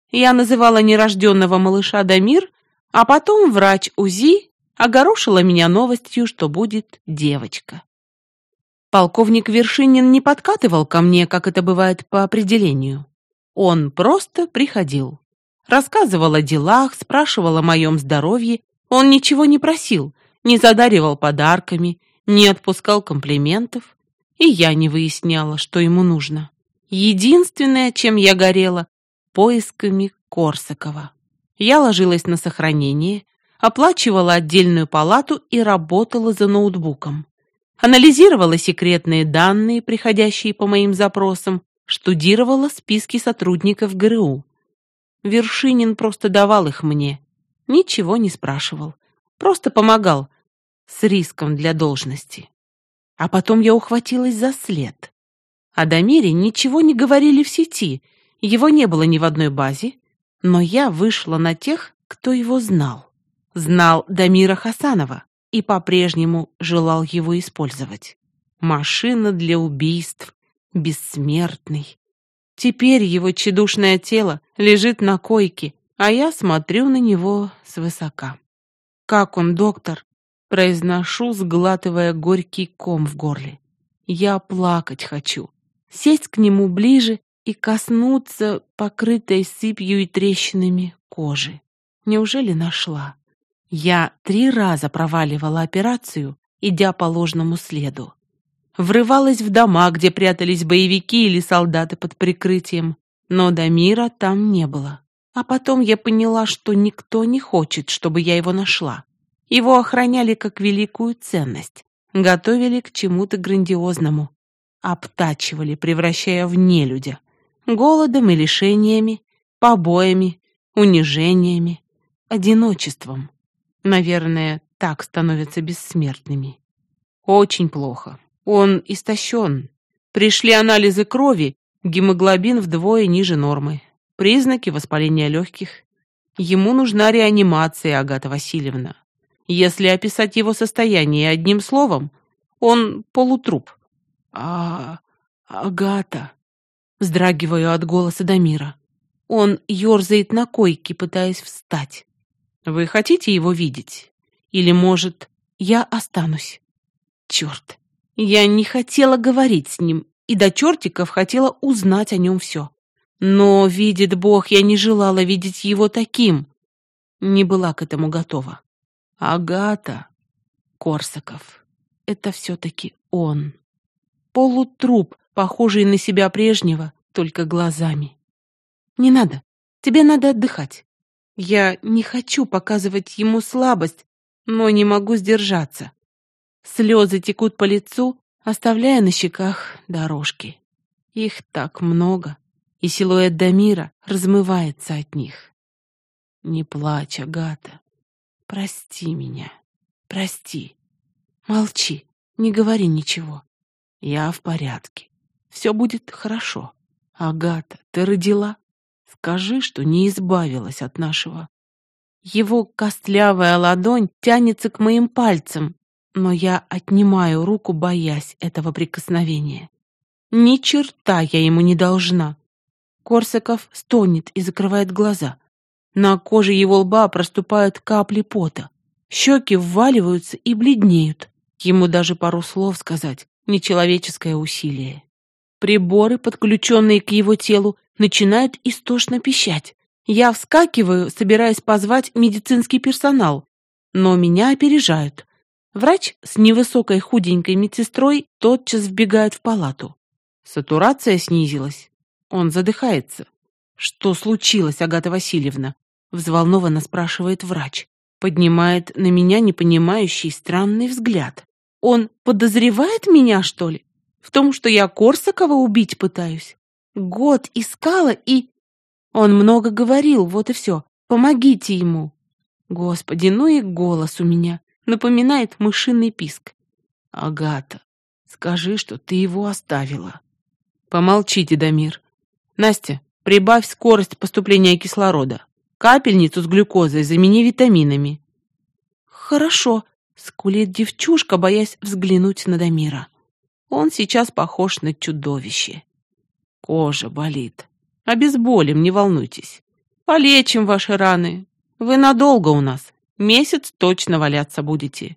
Я называла нерожденного малыша Дамир, а потом врач УЗИ огорошила меня новостью, что будет девочка. Полковник Вершинин не подкатывал ко мне, как это бывает по определению. Он просто приходил. Рассказывал о делах, спрашивал о моем здоровье. Он ничего не просил, не задаривал подарками, не отпускал комплиментов. И я не выясняла, что ему нужно. Единственное, чем я горела — поисками Корсакова. Я ложилась на сохранение, оплачивала отдельную палату и работала за ноутбуком. Анализировала секретные данные, приходящие по моим запросам, штудировала списки сотрудников ГРУ. Вершинин просто давал их мне, ничего не спрашивал, просто помогал с риском для должности. А потом я ухватилась за след. О Дамире ничего не говорили в сети, его не было ни в одной базе, но я вышла на тех, кто его знал. Знал Дамира Хасанова и по-прежнему желал его использовать. Машина для убийств, бессмертный. Теперь его тщедушное тело лежит на койке, а я смотрю на него свысока. «Как он, доктор?» — произношу, сглатывая горький ком в горле. Я плакать хочу, сесть к нему ближе и коснуться покрытой сыпью и трещинами кожи. Неужели нашла? Я 3 раза проваливала операцию, идя по ложному следу. Врывалась в дома, где прятались боевики или солдаты под прикрытием, но Дамира там не было. А потом я поняла, что никто не хочет, чтобы я его нашла. Его охраняли как великую ценность, готовили к чему-то грандиозному, обтачивали, превращая в нелюдя, голодом и лишениями, побоями, унижениями, одиночеством. Наверное, так становятся бессмертными. Очень плохо. Он истощен. Пришли анализы крови, гемоглобин вдвое ниже нормы. Признаки воспаления легких. Ему нужна реанимация, Агата Васильевна. Если описать его состояние одним словом, он полутруп. Агата, вздрагиваю от голоса Дамира. Он ерзает на койке, пытаясь встать. Вы хотите его видеть? Или, может, я останусь? Черт, я не хотела говорить с ним, и до чертиков хотела узнать о нем все. Но, видит Бог, я не желала видеть его таким. Не была к этому готова. Агата, Корсаков, это все-таки он. Полутруп, похожий на себя прежнего, только глазами. Не надо, тебе надо отдыхать. Я не хочу показывать ему слабость, но не могу сдержаться. Слезы текут по лицу, оставляя на щеках дорожки. Их так много, и силуэт Дамира размывается от них. Не плачь, Агата. Прости меня. Прости. Молчи, не говори ничего. Я в порядке. Все будет хорошо. Агата, ты родила? Скажи, что не избавилась от нашего. Его костлявая ладонь тянется к моим пальцам, но я отнимаю руку, боясь этого прикосновения. Ни черта я ему не должна. Корсаков стонет и закрывает глаза. На коже его лба проступают капли пота. Щеки вваливаются и бледнеют. Ему даже пару слов сказать — нечеловеческое усилие. Приборы, подключенные к его телу, начинают истошно пищать. Я вскакиваю, собираясь позвать медицинский персонал, но меня опережают. Врач с невысокой худенькой медсестрой тотчас вбегает в палату. Сатурация снизилась. Он задыхается. «Что случилось, Агата Васильевна?» — взволнованно спрашивает врач. Поднимает на меня непонимающий странный взгляд. «Он подозревает меня, что ли? В том, что я Корсакова убить пытаюсь? Год искала и...» Он много говорил, вот и все. Помогите ему. Господи, ну и голос у меня. Напоминает мышиный писк. Агата, скажи, что ты его оставила. Помолчите, Дамир. Настя, прибавь скорость поступления кислорода. Капельницу с глюкозой замени витаминами. Хорошо, скулит девчушка, боясь взглянуть на Дамира. Он сейчас похож на чудовище. Кожа болит. Обезболим, не волнуйтесь. Полечим ваши раны. Вы надолго у нас. Месяц точно валяться будете.